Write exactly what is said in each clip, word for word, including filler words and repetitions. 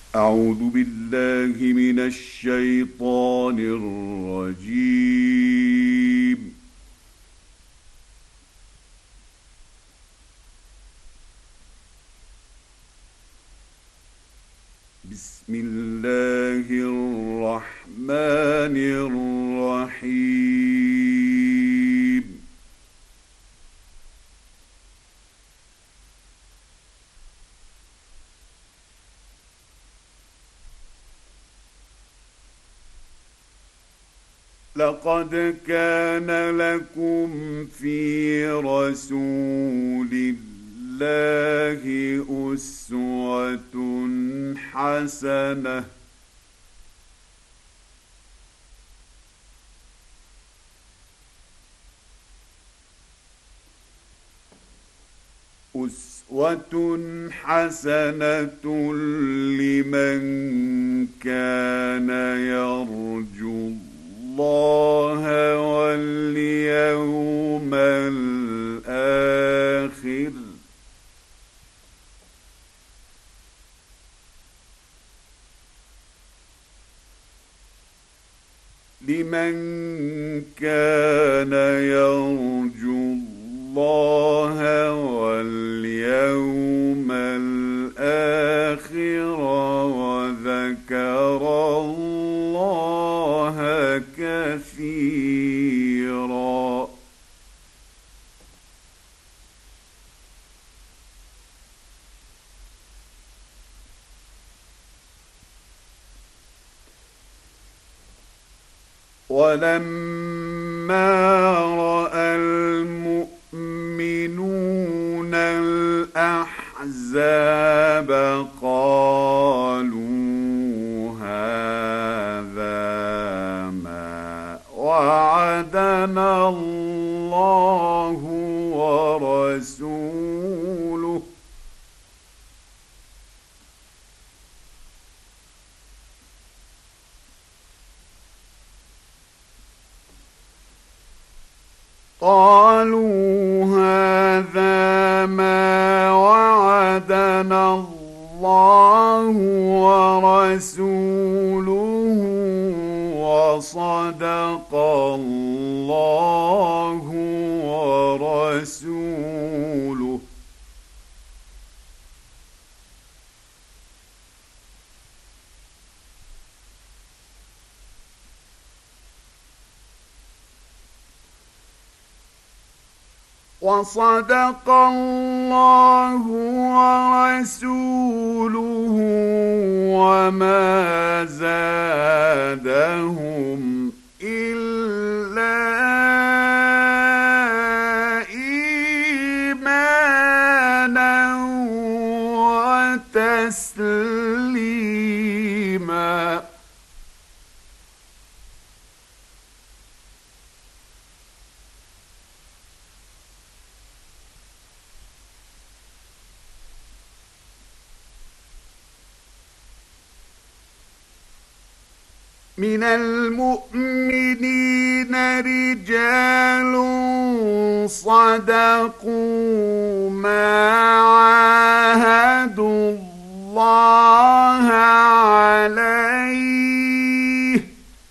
أعوذ بالله من الشيطان الرجيم. بسم الله الرحمن الرحيم. لقد كان لكم في رسول الله أسوة حسنة أسوة حسنة لمن كان يرجو الله واليوم الآخر لمن كان يرجو الله واليوم الآخر وذكر الله كثيرا. ولما رأى المؤمنون الأحزاب قالوا هذا ما وعدنا الله ورسوله قالوا هذا ما وعدنا الله ورسوله وصدق الله ورسوله وصدق الله ورسوله وما زادهم إلا إيمانا وتسليما. من المؤمنين رجال صدقوا ما عاهدوا الله عليه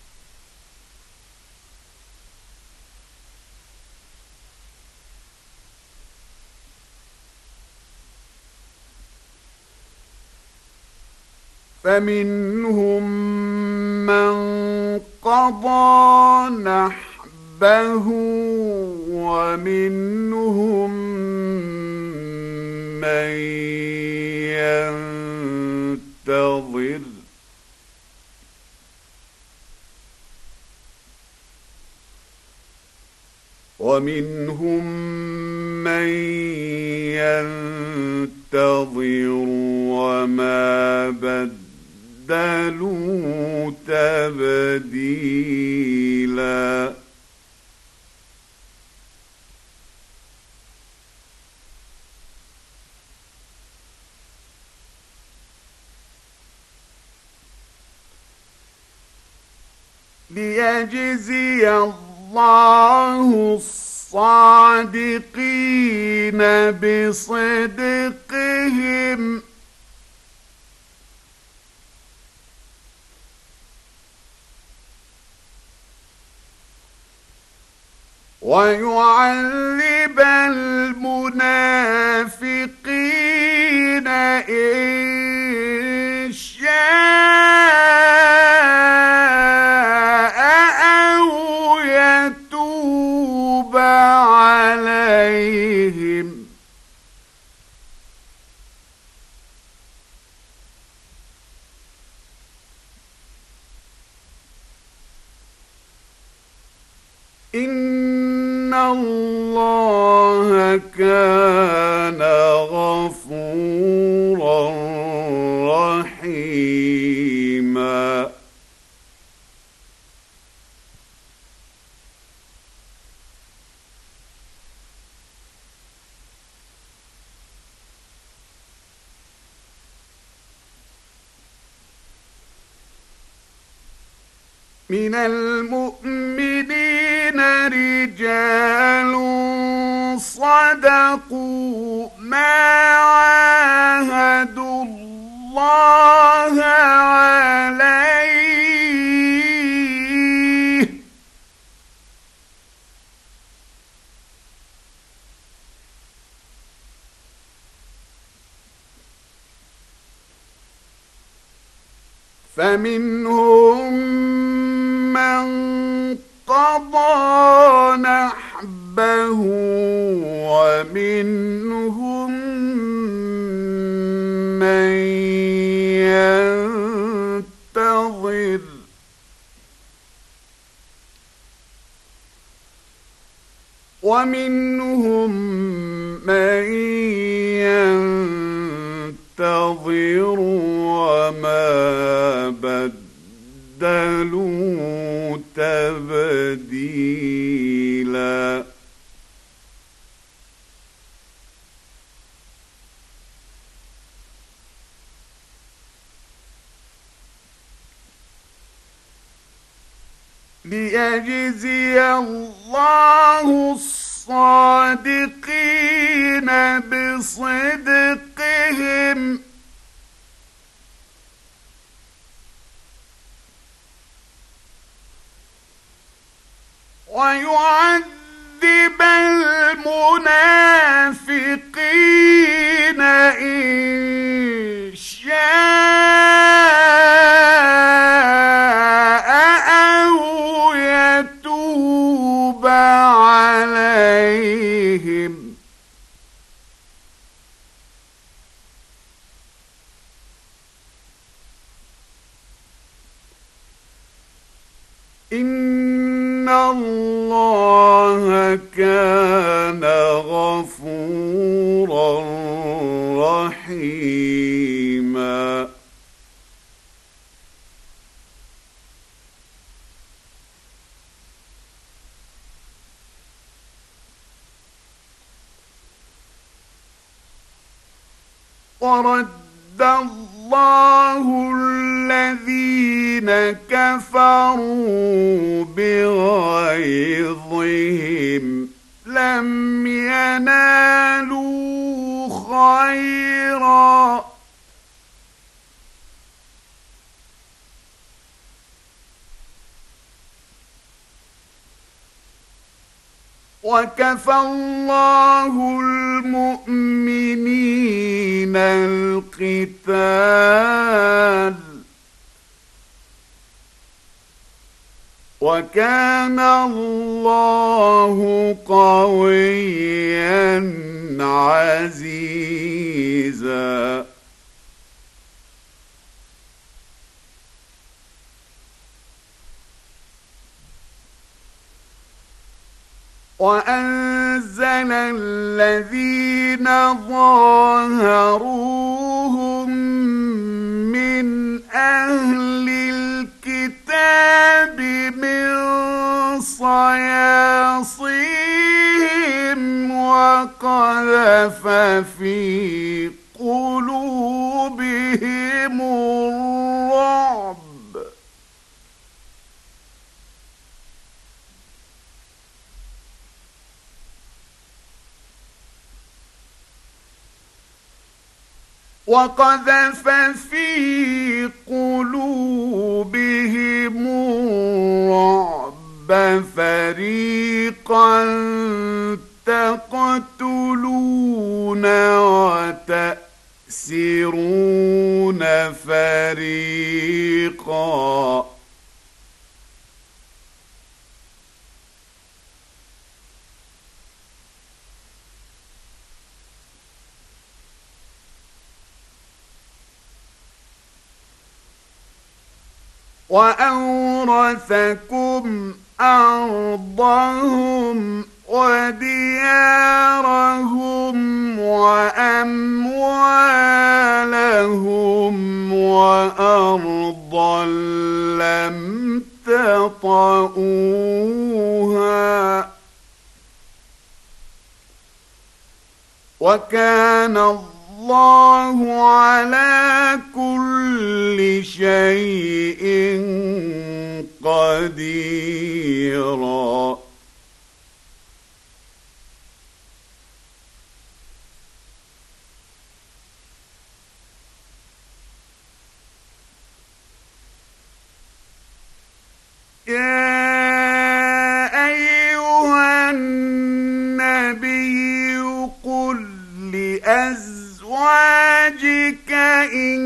فمنهم من قضى نحبه ومنهم من ينتظر ومنهم من ينتظر وما بدلوا تبديلا. ليجزي الله الصادقين بصدقهم ويعذب المنافقين إن شاء أو يتوب عليهم إن الله كان غفورا رحيما من المؤمنين رجال صدقوا ما عاهدوا الله عليه فمنهم من قضى نحبه ومنهم من ينتظر ومنهم من ينتظر وما بدلوا تبديلا ليجزي الله الصادقين بصدقهم ويعذب المنافقين إن شاء أو يتوب عليهم إن الله كان غفورا رحيما ورد الله الذين كفروا بغيظهم لم ينالوا خيرا وكفى الله المؤمنين القتال وكان الله قويا عزيزا وأنزل الذين ظاهروهم من أهل الكتاب من صياصيهم وقذف في قلوبهم الرعب وقذف في قلوبهم الرعب فريقا فريقا وأورثكم أرضهم وديارهم وأموالهم وأرضا لم تطئوها وكان الله على كل شيء قديرا. يا أيها النبي قل لأزواجك إن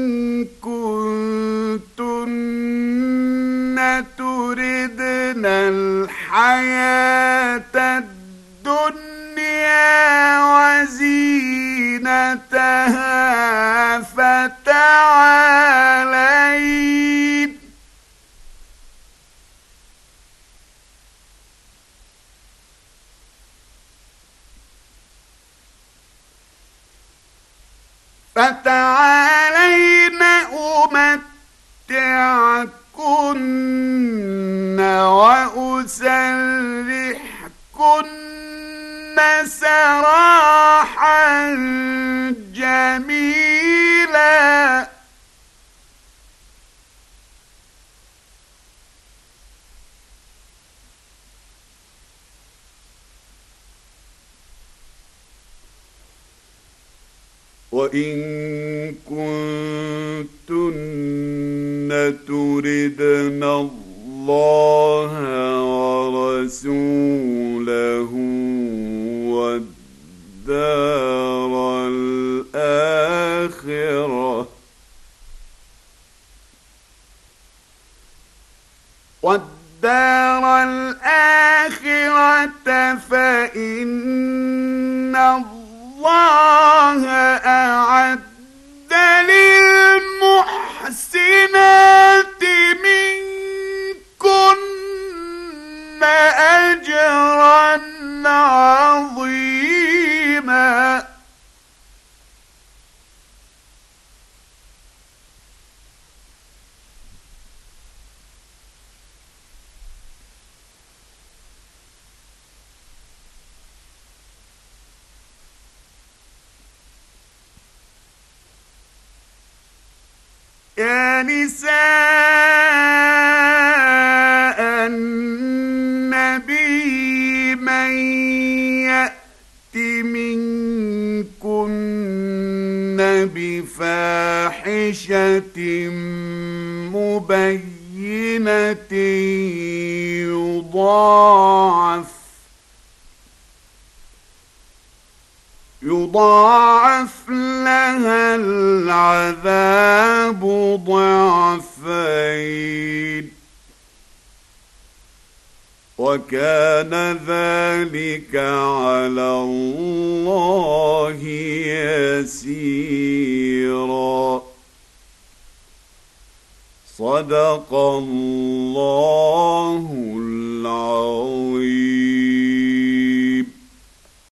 كنتن تردن الحياة الدنيا وزينتها فتعالين فتعالين أمتعكن وأسرحكن سراحا جميلا. وإن كنتن تردن الله ورسوله والدار الآخرة والدار الآخرة فإن الله أعد للمحسنات منكن أجرا عظيما. يا نساء النبي من يأت منكن بفاحشة مبينة يضاعف يضاعف لها العذاب ضعفين وكان ذلك على الله يسيرا. صدق الله العظيم.